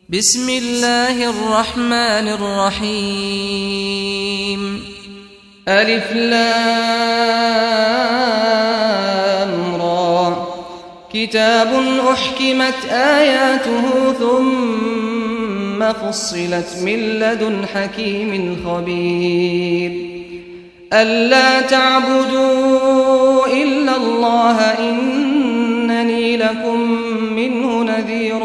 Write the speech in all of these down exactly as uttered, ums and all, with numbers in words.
بسم الله الرحمن الرحيم ألف لام را كتاب أحكمت آياته ثم فصلت من لدن حكيم خبير ألا تعبدوا إلا الله إنني لكم منه نذير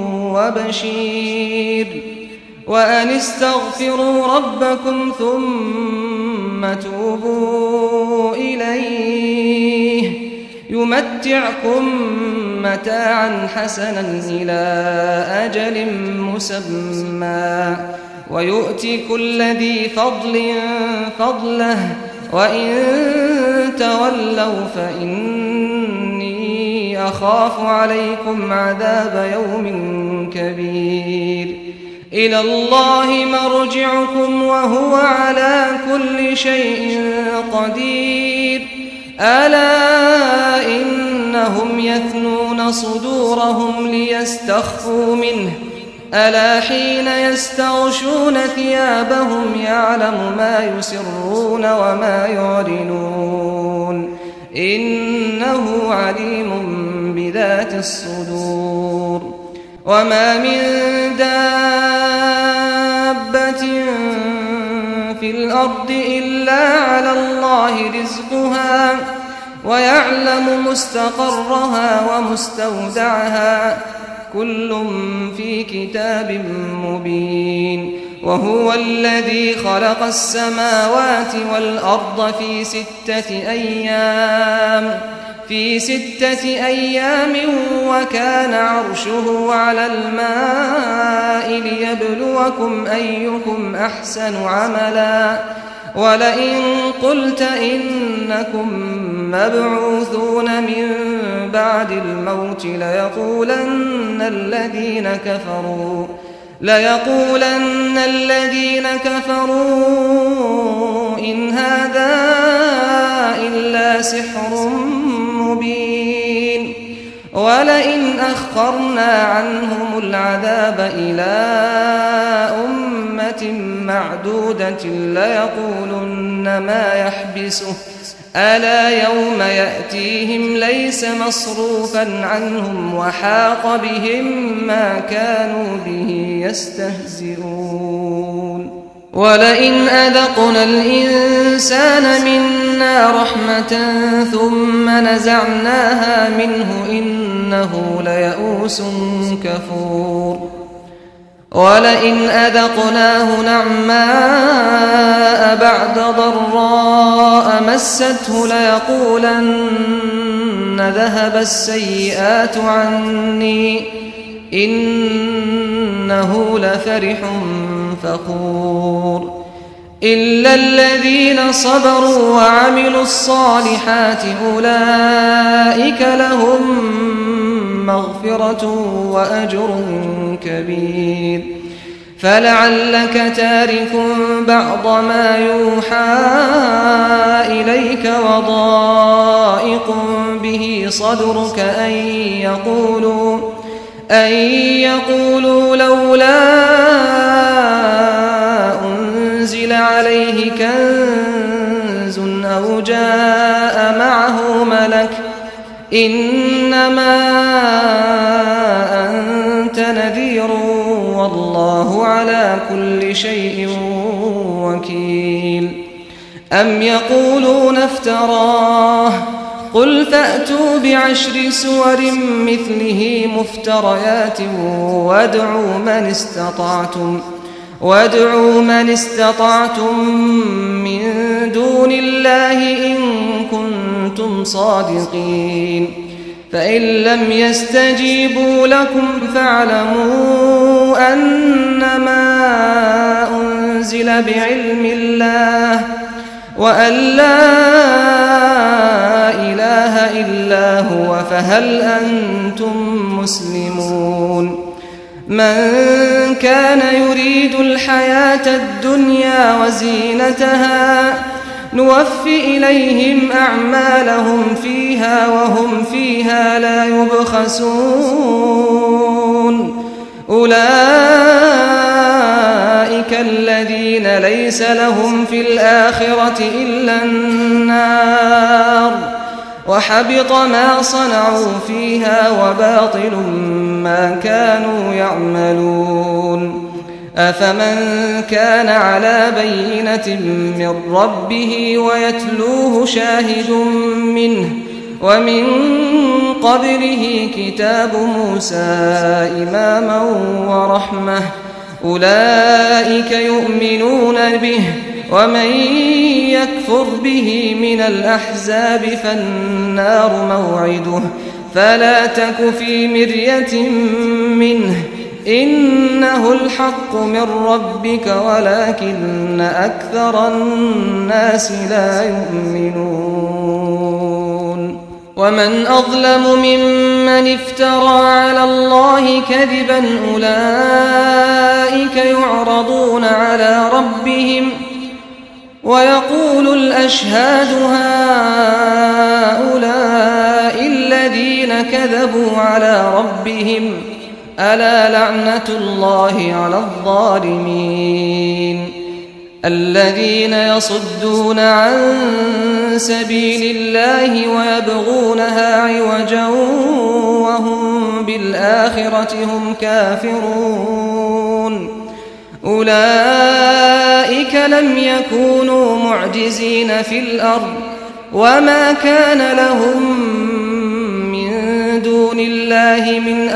وبشير وأن استغفروا ربكم ثم توبوا إليه يمتعكم متاعا حسنا إلى أجل مسمى ويؤتي كل ذي فضل فضله وإن تولوا فإني أخاف عليكم عذاب يوم كبير إلى الله مرجعكم وهو على كل شيء قدير ألا إنهم يثنون صدورهم ليستخفوا منه ألا حين يستغشون ثيابهم يعلم ما يسرون وما يعلنون إنه عليم بذات الصدور وما من دابة في الأرض إلا على الله رزقها ويعلم مستقرها ومستودعها كل في كتاب مبين وهو الذي خلق السماوات والأرض في ستة أيام في ستة أيام وكان عرشه على الماء ليبلوكم أيكم أحسن عملا ولئن قلت إنكم مبعوثون من بعد الموت ليقولن الذين كفروا ليقولن الذين كفروا إن هذا إلا سحر مبين ولئن أخرنا عنهم العذاب إلى أمة معدودة ليقولن ما يحبسه ألا يوم يأتيهم ليس مصروفا عنهم وحاق بهم ما كانوا به يستهزئون ولئن أذقنا الإنسان منا رحمة ثم نزعناها منه إنه ليئوس كفور ولئن أذقناه نعماء بعد ضراء مسته ليقولن ذهب السيئات عني إنه لفرح فخور إلا الذين صبروا وعملوا الصالحات أولئك لهم مغفرة وأجر كبير فلعلك تارك بعض ما يوحى إليك وضائق به صدرك أن يقولوا أن يقولوا لولا أنزل عليه كنز أو جاء معه ملك إنما أنت نذير والله على كل شيء وكيل أم يقولون افتراه قل فأتوا بعشر سور مثله مفتريات وادعوا من استطعتم وادعوا من استطعتم من دون الله إن كنتم صادقين فإن لم يستجيبوا لكم فاعلموا أنما أنزل بعلم الله وأن لا إله إلا هو فهل أنتم مسلمون من كان يريد الحياة الدنيا وزينتها نوف إليهم أعمالهم فيها وهم فيها لا يبخسون أولئك الذين ليس لهم في الآخرة إلا النار وحبط ما صنعوا فيها وباطل ما كانوا يعملون أفمن كان على بينة من ربه ويتلوه شاهد منه ومن قبله كتاب موسى إماما ورحمة أولئك يؤمنون به ومن يكفر به من الأحزاب فالنار موعده فلا تك في مرية منه إنه الحق من ربك ولكن أكثر الناس لا يؤمنون ومن أظلم ممن افترى على الله كذبا أولئك يعرضون على ربهم ويقول الأشهاد هؤلاء الذين كذبوا على ربهم ألا لعنة الله على الظالمين الذين يصدون عن سبيل الله ويبغونها عوجا وهم بالآخرة هم كافرون أولئك لم يكونوا معجزين في الأرض وما كان لهم من دون الله من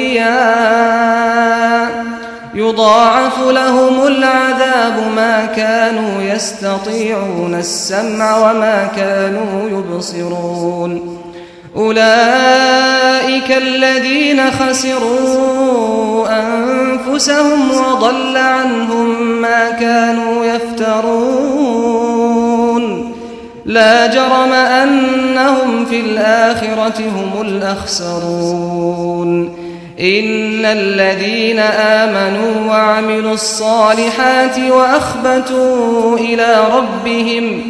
أولياء يضاعف لهم العذاب ما كانوا يستطيعون السمع وما كانوا يبصرون أولئك الذين خسروا أنفسهم وضل عنهم ما كانوا يفترون لا جرم أنهم في الآخرة هم الأخسرون إن الذين آمنوا وعملوا الصالحات وأخبتوا إلى ربهم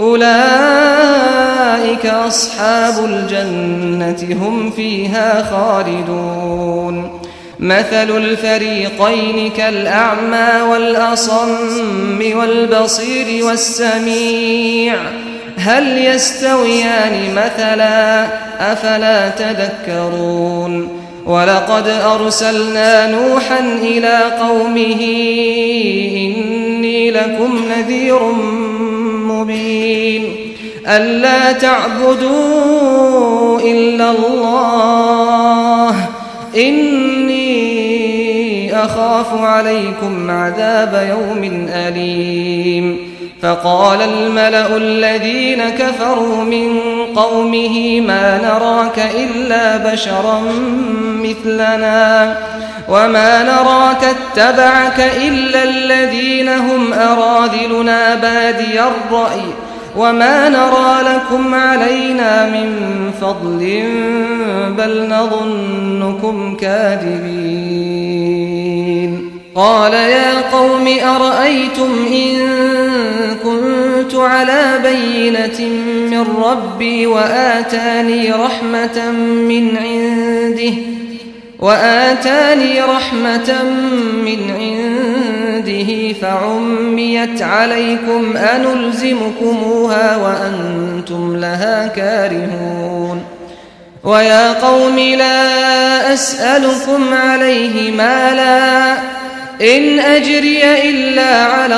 أولئك أصحاب الجنة هم فيها خالدون مثل الفريقين كالأعمى والأصم والبصير والسميع هل يستويان مثلا أفلا تذكرون ولقد أرسلنا نوحا إلى قومه إني لكم نذير مبين ألا تعبدوا إلا الله إني أخاف عليكم عذاب يوم أليم فقال الملأ الذين كفروا من قومه ما نراك إلا بشرا مثلنا وما نراك اتبعك إلا الذين هم أراذلنا بادي الرأي وما نرى لكم علينا من فضل بل نظنكم كاذبين قال يا قوم أرأيتم إن كنت على بينة من ربي وآتاني رحمة من عنده وآتاني رحمة من عنده فعميت عليكم أنلزمكموها وأنتم لها كارهون ويا قوم لا أسألكم عليه مالا إن أجري إلا على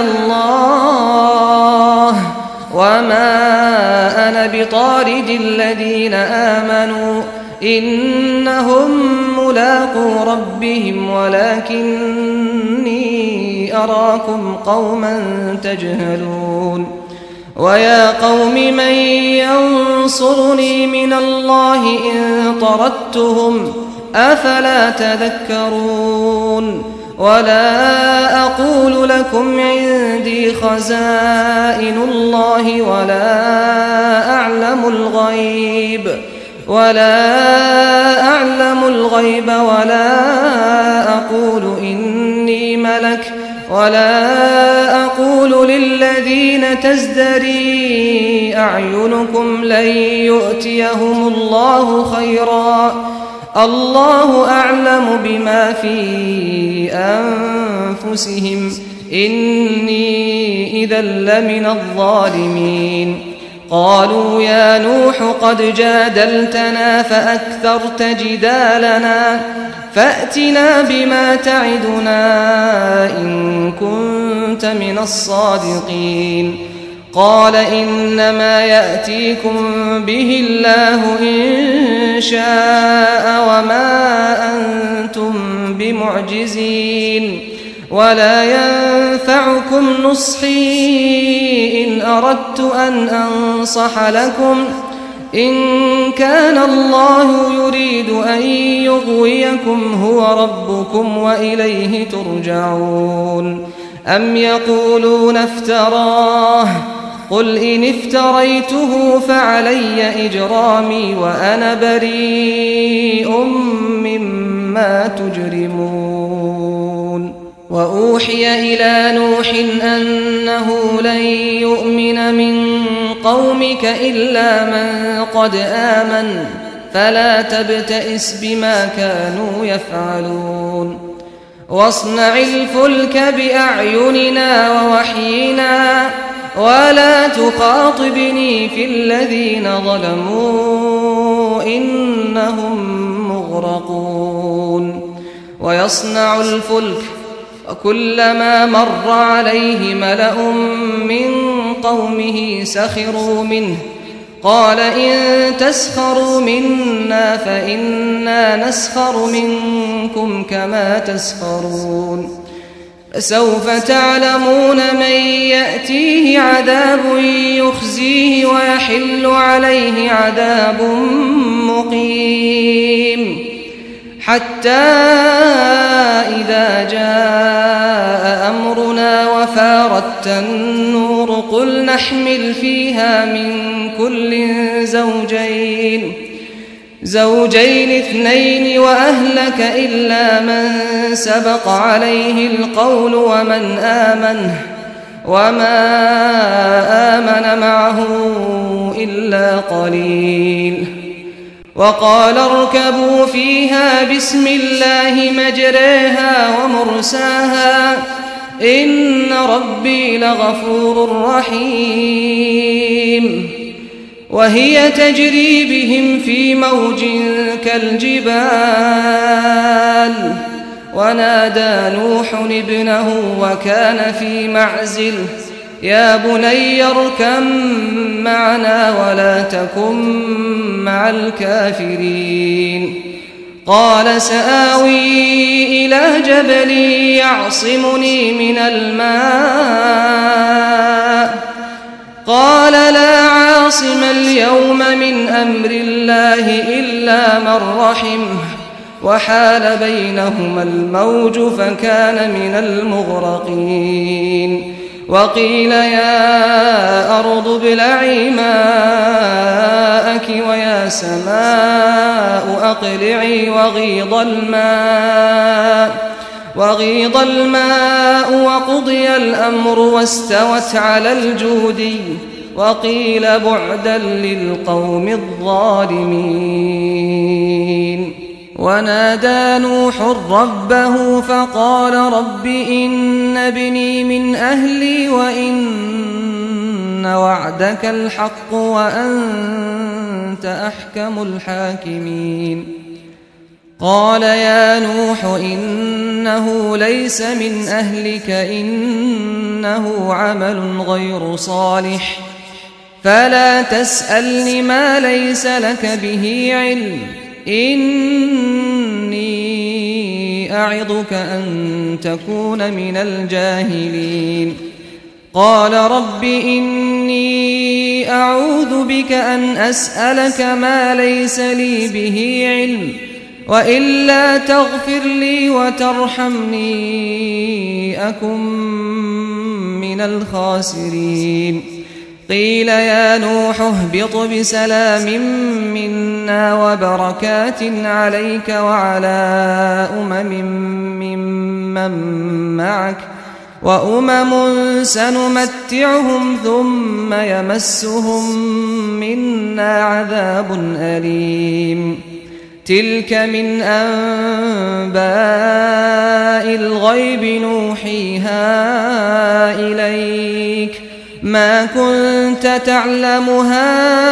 الله وما أنا بطارد الذين آمنوا إنهم ملاقو ربهم ولكني أراكم قوما تجهلون ويا قوم من ينصرني من الله إن طردتهم أفلا تذكرون ولا أقول لكم عندي خزائن الله ولا أعلم الغيب ولا أعلم الغيب ولا أقول إني ملك ولا أقول للذين تزدري أعينكم لن يؤتيهم الله خيرا الله أعلم بما في أنفسهم إني إذا لمن الظالمين قالوا يا نوح قد جادلتنا فأكثرت جدالنا فأتنا بما تعدنا إن كنت من الصادقين قال إنما يأتيكم به الله إن شاء وما أنتم بمعجزين ولا ينفعكم نصحي إن أردت أن أنصح لكم إن كان الله يريد أن يغويكم هو ربكم وإليه ترجعون أم يقولون افتراه قل إن افتريته فعلي إجرامي وأنا بريء مما تجرمون وأوحي إلى نوح أنه لن يؤمن من قومك إلا من قد آمن فلا تبتئس بما كانوا يفعلون واصنع الفلك بأعيننا ووحينا ولا تخاطبني في الذين ظلموا إنهم مغرقون ويصنع الفلك وكلما مر عليه ملأ من قومه سخروا منه قال إن تسخروا منا فإنا نسخر منكم كما تسخرون فسوف تعلمون من يأتيه عذاب يخزيه ويحل عليه عذاب مقيم حتى إذا جاء أمرنا وفارت النور قل نحمل فيها من كل زوجين زوجين اثنين وأهلك إلا من سبق عليه القول ومن آمن وما آمن معه إلا قليل وقال اركبوا فيها بسم الله مجريها ومرساها إن ربي لغفور رحيم وهي تجري بهم في موج كالجبال ونادى نوح ابنه وكان في معزل يا بني اركب معنا ولا تكن مع الكافرين قال سآوي إلى جبل يعصمني من الماء قال لا عاصم اليوم من أمر الله إلا من رحمه وحال بينهما الموج فكان من المغرقين وقيل يا أرض ابلعي ماءك ويا سماء أقلعي وغيض الماء وغيض الماء وقضي الأمر واستوت على الجودي وقيل بعدا للقوم الظالمين ونادى نوح ربه فقال رب إن ابني من أهلي وإن وعدك الحق وأنت أحكم الحاكمين قال يا نوح إنه ليس من أهلك إنه عمل غير صالح فلا تسألني ما ليس لك به علم إني أعظك أن تكون من الجاهلين قال رب إني أعوذ بك أن أسألك ما ليس لي به علم وإلا تغفر لي وترحمني أكن من الخاسرين قيل يا نوح اهبط بسلام منا وبركات عليك وعلى أمم ممن معك وأمم سنمتعهم ثم يمسهم منا عذاب أليم تلك من أنباء الغيب نوحيها إليك ما كنت تعلمها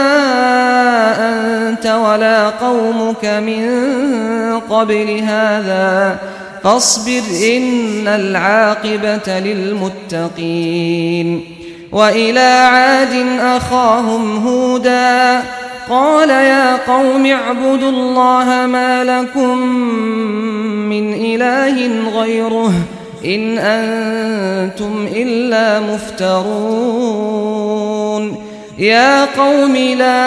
أنت ولا قومك من قبل هذا فاصبر إن العاقبة للمتقين. وإلى عاد أخاهم هودا قال يا قوم اعبدوا الله ما لكم من إله غيره إن أنتم إلا مفترون. يا قوم لا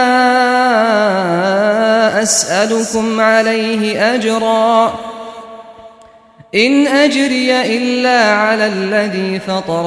أسألكم عليه أجرا إن أجري إلا على الذي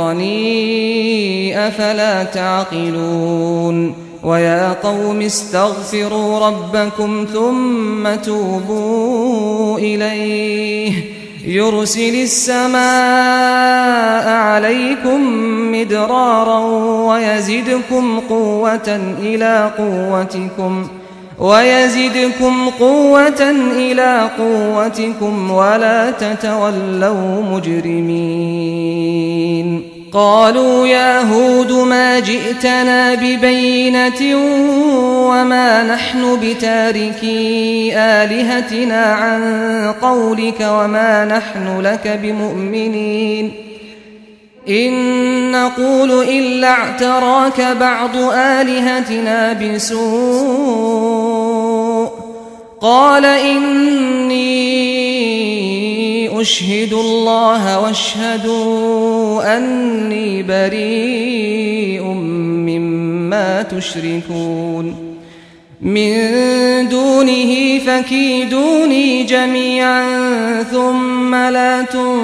فطرني أفلا تعقلون. ويا قوم استغفروا ربكم ثم توبوا إليه يرسل السماء عليكم مدرارا ويزدكم قوة إلى قوتكم ويزدكم قوة إلى قوتكم ولا تتولوا مجرمين. قالوا يا هود ما جئتنا ببينة وما نحن بتاركي آلهتنا عن قولك وما نحن لك بمؤمنين إن نقول إلا اعتراك بعض آلهتنا بسوء. قال إني أشهد الله واشهدوا أني بريء مما تشركون من دونه فكيدوني جميعا ثم لا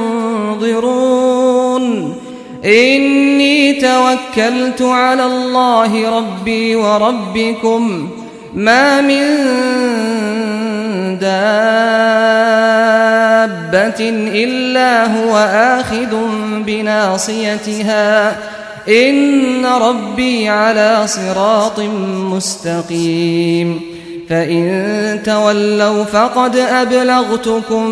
تنظرون. إني توكلت على الله ربي وربكم ما من دابة إلا هو آخذ بناصيتها إن ربي على صراط مستقيم. فإن تولوا فقد أبلغتكم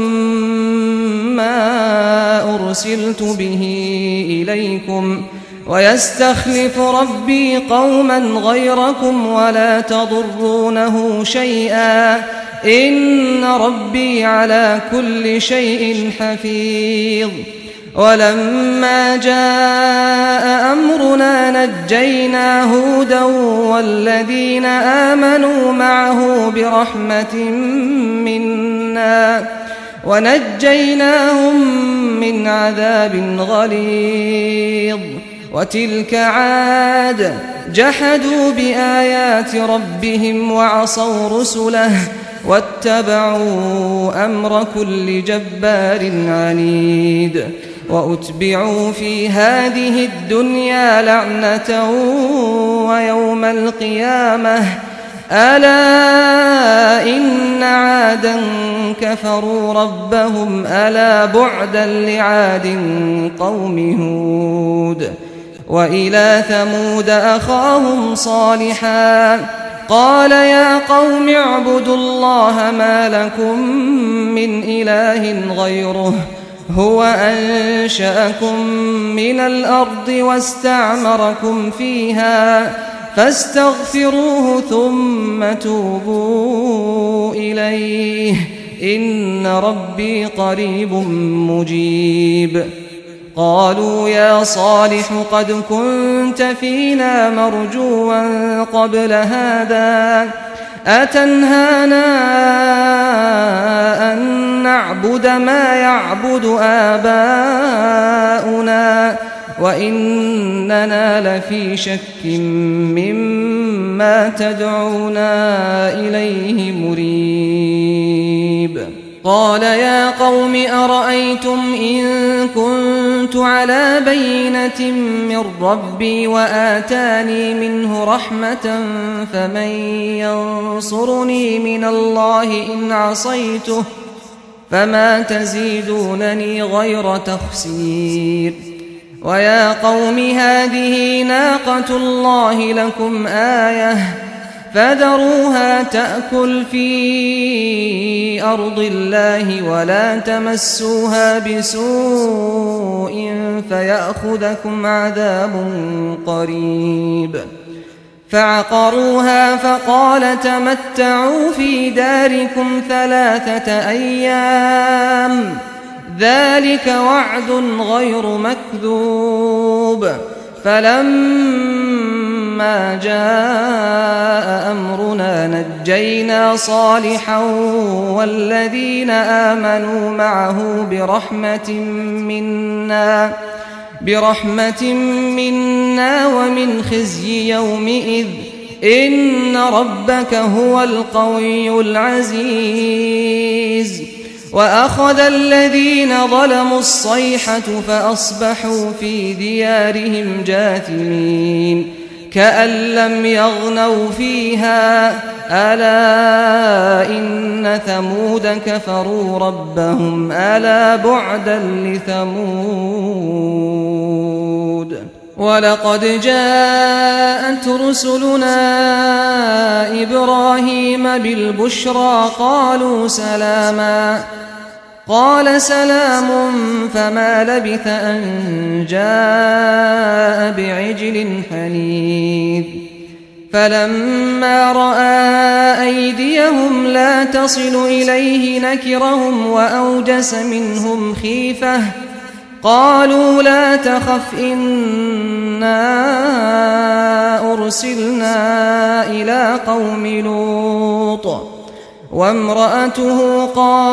ما أرسلت به إليكم ويستخلف ربي قوما غيركم ولا تضرونه شيئا إن ربي على كل شيء حفيظ. ولما جاء أمرنا نجينا هودا والذين آمنوا معه برحمة منا ونجيناهم من عذاب غليظ. وتلك عاد جحدوا بآيات ربهم وعصوا رسله واتبعوا أمر كل جبار عنيد. وأتبعوا في هذه الدنيا لعنة ويوم القيامة ألا إن عادا كفروا ربهم ألا بعدا لعاد قوم هود. وإلى ثمود أخاهم صالحا قال يا قوم اعبدوا الله ما لكم من إله غيره هو أنشأكم من الأرض واستعمركم فيها فاستغفروه ثم توبوا إليه إن ربي قريب مجيب. قالوا يا صالح قد كنت فينا مرجوا قبل هذا أتنهانا أن نعبد ما يعبد آباؤنا وإننا لفي شك مما تدعونا إليه مريب. قال يا قوم أرأيتم إن كنت على بينة من ربي وآتاني منه رحمة فمن ينصرني من الله إن عصيته فما تزيدونني غير تخسير. ويا قوم هذه ناقة الله لكم آية فذروها تأكل في أرض الله ولا تمسوها بسوء فيأخذكم عذاب قريب. فعقروها فقال تمتعوا في داركم ثلاثة أيام ذلك وعد غير مكذوب. فلما جاء أمرنا نجينا صالحا والذين آمنوا معه برحمة منا برحمة منا ومن خزي يومئذ إن ربك هو القوي العزيز. وأخذ الذين ظلموا الصيحة فأصبحوا في ديارهم جاثمين كأن لم يغنوا فيها ألا إن ثمود كفروا ربهم ألا بعدا لثمود. ولقد جاءت رسلنا إبراهيم بالبشرى قالوا سلاما قال سلام فما لبث أن جاء بعجل حنيذ. فلما رأى أيديهم لا تصل إليه نكرهم وأوجس منهم خيفة قالوا لا تخف إنا أرسلنا إلى قوم لوط وامرأته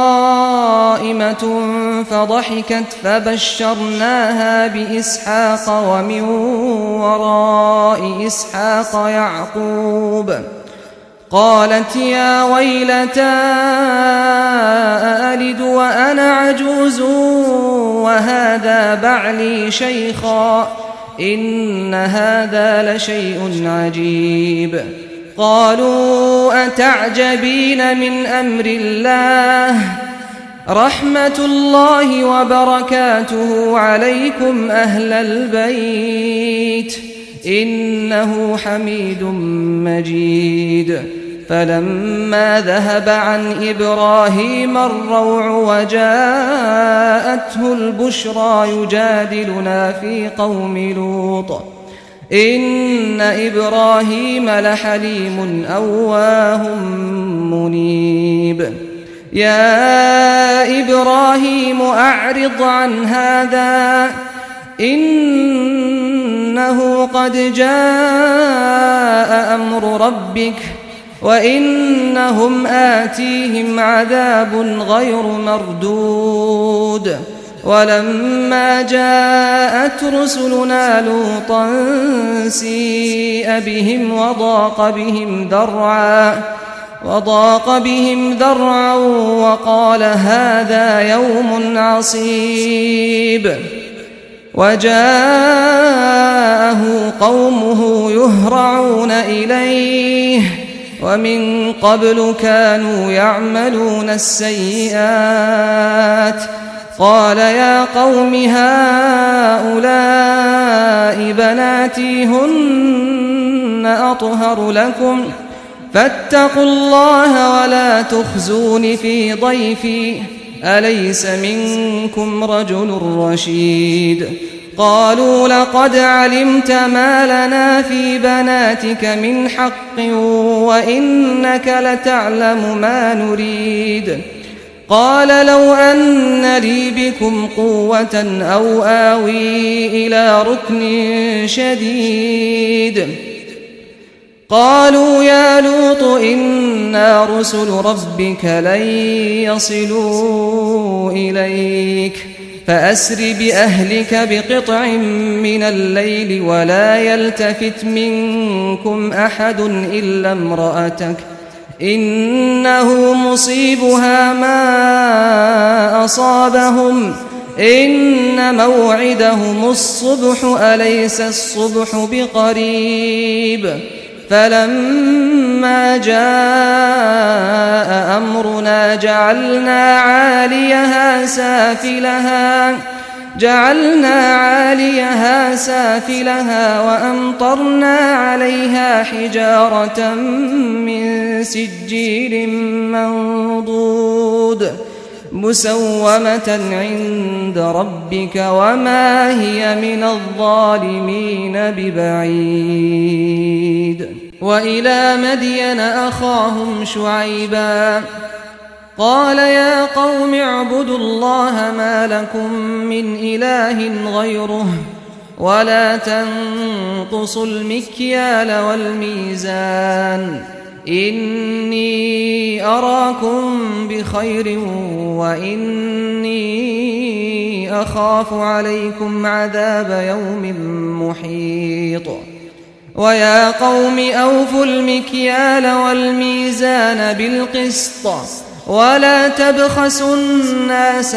قائمة فضحكت فبشرناها بإسحاق ومن وراء إسحاق يعقوب قالت يا ويلتى أألد وأنا عجوز وهذا بعلي شيخا إن هذا لشيء عجيب. قالوا أتعجبين من أمر الله رحمة الله وبركاته عليكم أهل البيت إنه حميد مجيد. فلما ذهب عن إبراهيم الروع وجاءته البشرى يجادلنا في قوم لوط إن إبراهيم لحليم أواه منيب. يا إبراهيم أعرض عن هذا إنه قد جاء أمر ربك وإنهم آتيهم عذاب غير مردود. ولما جاءت رسلنا لوطا سيء بهم وضاق بهم ذرعا وضاق بهم ذرعا وقال هذا يوم عصيب. وجاءه قومه يهرعون إليه ومن قبل كانوا يعملون السيئات قال يا قوم هؤلاء بناتي هن أطهر لكم فاتقوا الله ولا تخزون في ضيفي أليس منكم رجل رشيد. قالوا لقد علمت ما لنا في بناتك من حق وإنك لتعلم ما نريد. قال لو أن لي بكم قوة أو آوي إلى ركن شديد. قالوا يا لوط إنا رسل ربك لن يصلوا إليك فأسر بأهلك بقطع من الليل ولا يلتفت منكم أحد إلا امرأتك إنه مصيبها ما أصابهم إن موعدهم الصبح أليس الصبح بقريب. فلما جاء أمرنا جعلنا عاليها سافلها جعلنا عاليها سافلها وأمطرنا عليها حجارة من سجيل منضود مسومة عند ربك وما هي من الظالمين ببعيد. وإلى مدين أخاهم شعيبا قال يا قوم اعبدوا الله ما لكم من إله غيره ولا تنقصوا المكيال والميزان إني أراكم بخير وإني أخاف عليكم عذاب يوم محيط. ويا قوم أوفوا المكيال والميزان بالقسط ولا تبخسوا الناس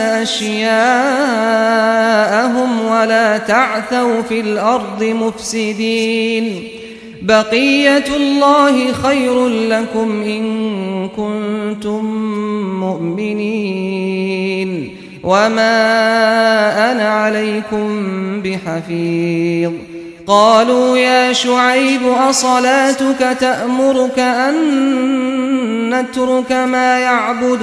أشياءهم ولا تعثوا في الأرض مفسدين بقية الله خير لكم إن كنتم مؤمنين وما أنا عليكم بحفيظ. قالوا يا شعيب أصلاتك تأمرك أن نترك ما يعبد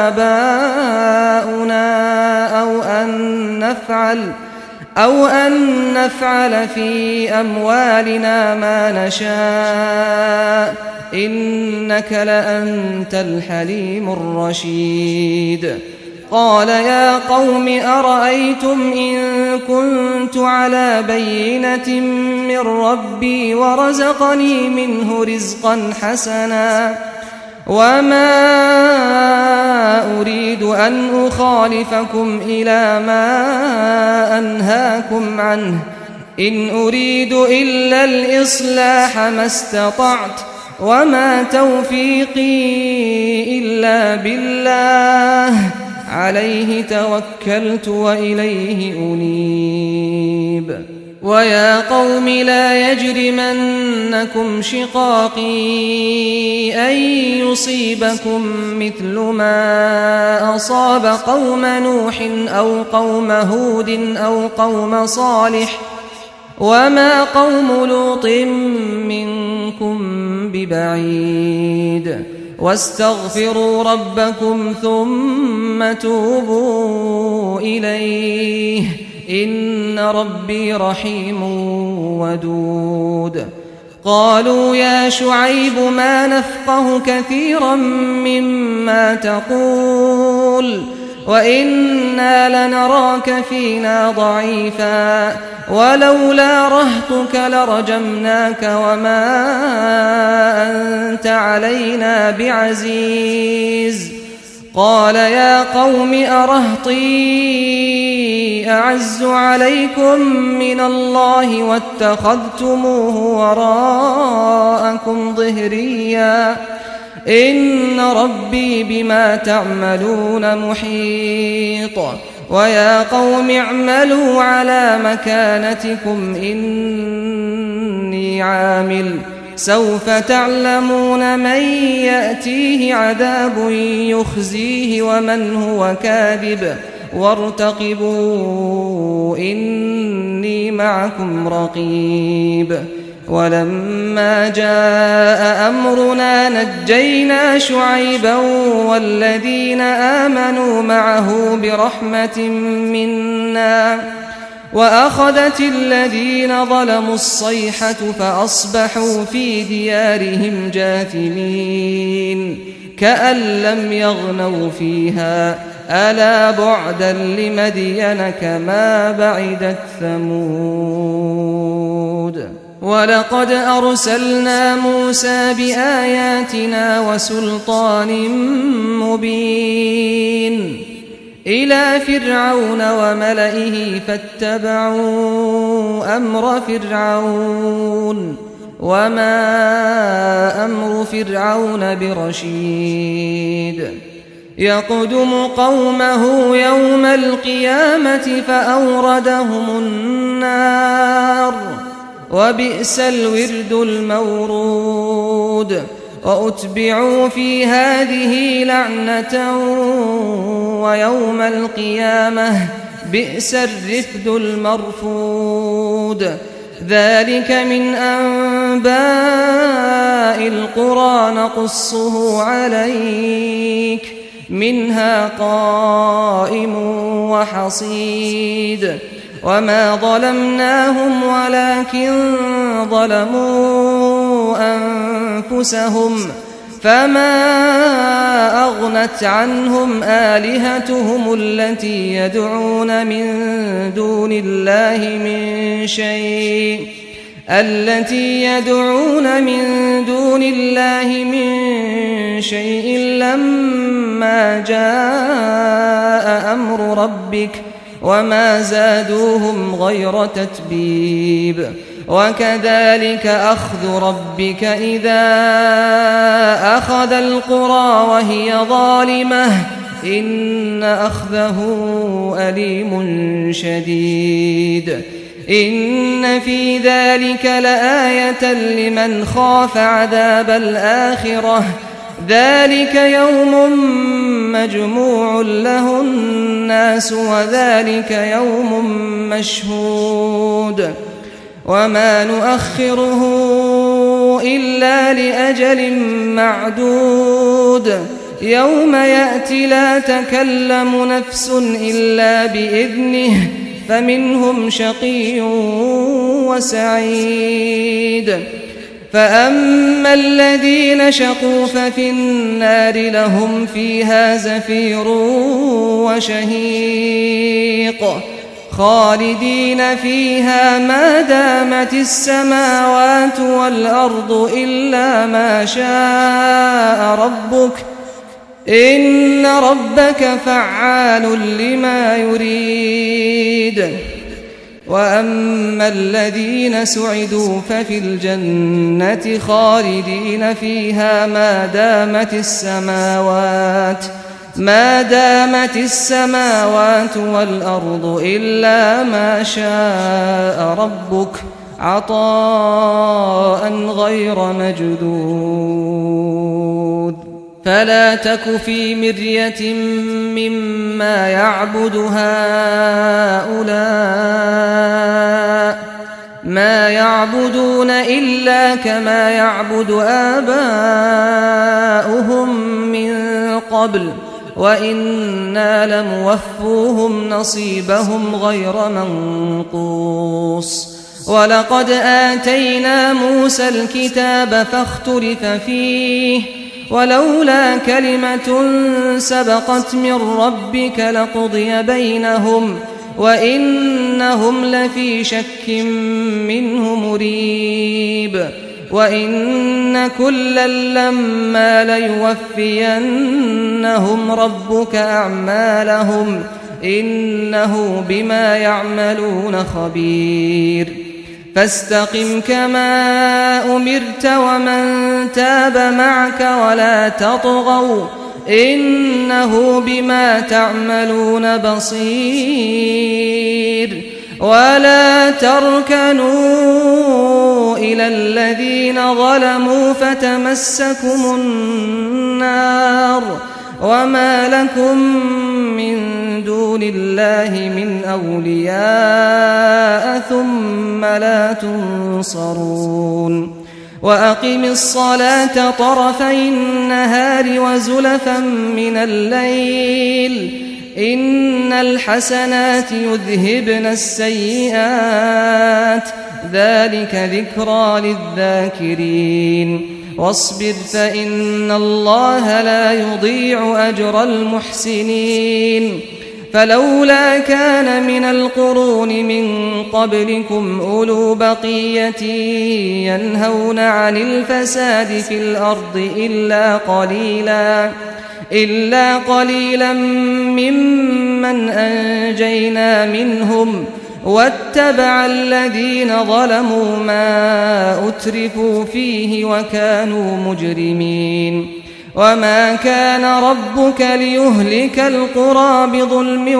آباؤنا أو أن نفعل أو أن نفعل في أموالنا ما نشاء إنك لأنت الحليم الرشيد. قال يا قوم أرأيتم إن كنت على بينة من ربي ورزقني منه رزقا حسنا وما أريد أن أخالفكم إلى ما أنهاكم عنه إن أريد إلا الإصلاح ما استطعت وما توفيقي إلا بالله عليه توكلت وإليه أنيب. ويا قوم لا يجرمنكم شقاقي أن يصيبكم مثل ما أصاب قوم نوح أو قوم هود أو قوم صالح وما قوم لوط منكم ببعيد. واستغفروا ربكم ثم توبوا إليه إن ربي رحيم ودود. قالوا يا شعيب ما نفقه كثيرا مما تقول وإنا لنراك فينا ضعيفا ولولا رهطك لرجمناك وما أنت علينا بعزيز. قال يا قوم أرهطي أعز عليكم من الله واتخذتموه وراءكم ظهريا إن ربي بما تعملون محيط. ويا قوم اعملوا على مكانتكم إني عامل سوف تعلمون من يأتيه عذاب يخزيه ومن هو كاذب وارتقبوا إني معكم رقيب. ولما جاء أمرنا نجينا شعيبا والذين آمنوا معه برحمة منا وأخذت الذين ظلموا الصيحة فأصبحوا في ديارهم جاثمين كأن لم يغنوا فيها ألا بعدا لمدين كما بعدت ثمود. ولقد أرسلنا موسى بآياتنا وسلطان مبين إلى فرعون وملئه فاتبعوا أمر فرعون وما أمر فرعون برشيد. يقدم قومه يوم القيامة فأوردهم النار وبئس الورد المورود. وأتبعوا في هذه لعنة ويوم القيامة بئس الرفد المرفود ذلك من أنباء القرى نقصه عليك منها قائم وحصيد وما ظلمناهم ولكن ظلموا أنفسهم فما أغنت عنهم آلهتهم التي يدعون من دون الله من شيء التي يدعون من دون الله من شيء لما جاء أمر ربك وما زادوهم غير تتبيب وكذلك أخذ ربك إذا أخذ القرى وهي ظالمة إن أخذه أليم شديد إن في ذلك لآية لمن خاف عذاب الآخرة ذلك يوم مجموع له الناس وذلك يوم مشهود وما نؤخره إلا لأجل معدود يوم يأتي لا تكلم نفس إلا بإذنه فمنهم شقي وسعيد فأما الذين شقوا ففي النار لهم فيها زفير وشهيق خالدين فيها ما دامت السماوات والأرض إلا ما شاء ربك إن ربك فعال لما يريد وأما الذين سعدوا ففي الجنة خالدين فيها ما دامت السماوات ما دامت السماوات والأرض إلا ما شاء ربك عطاء غير مجدود فلا تك في مرية مما يعبد هؤلاء ما يعبدون إلا كما يعبد آباؤهم من قبل وإنا لموفوهم نصيبهم غير منقوص ولقد آتينا موسى الكتاب فاختلف فيه ولولا كلمة سبقت من ربك لقضي بينهم وإنهم لفي شك منه مريب وإن كلا لما ليوفينهم ربك أعمالهم إنه بما يعملون خبير فاستقم كما أمرت ومن تاب معك ولا تطغوا إنه بما تعملون بصير ولا تركنوا إلى الذين ظلموا فتمسكم النار وما لكم من دون الله من أولياء ثم لا تنصرون وأقم الصلاة طرفي النهار وزلفا من الليل إن الحسنات يذهبن السيئات ذلك ذكرى للذاكرين واصبر فإن الله لا يضيع أجر المحسنين فلولا كان من القرون من قبلكم أولو بقية ينهون عن الفساد في الأرض إلا قليلا إلا قليلا ممن أنجينا منهم واتبع الذين ظلموا ما أترفوا فيه وكانوا مجرمين وما كان ربك ليهلك القرى بظلم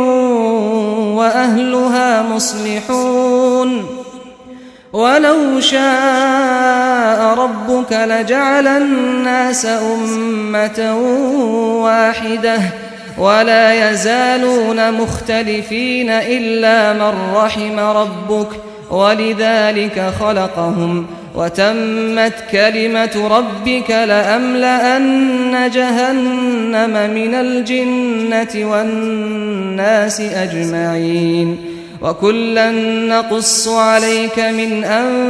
وأهلها مصلحون ولو شاء ربك لجعل الناس أمة واحدة ولا يزالون مختلفين إلا من رحم ربك ولذلك خلقهم وتمت كلمة ربك لأملأن جهنم من الجنة والناس أجمعين وكلا نقص عليك من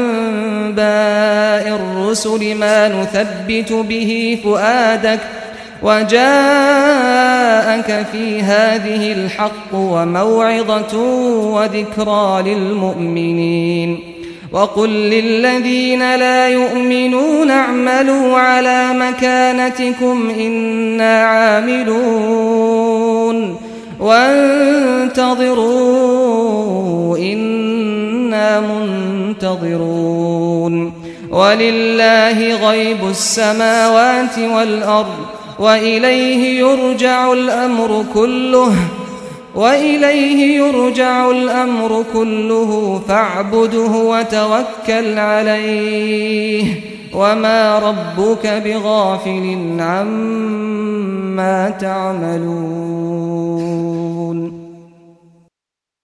أنباء الرسل ما نثبت به فؤادك وجاءك في هذه الحق وموعظة وذكرى للمؤمنين وقل للذين لا يؤمنون اعملوا على مكانتكم إنا عاملون وانتظروا إنا منتظرون ولله غيب السماوات والأرض وإليه يرجع الأمر كله وإليه يرجع الأمر كله فاعبده وتوكل عليه وما ربك بغافل عما تعملون.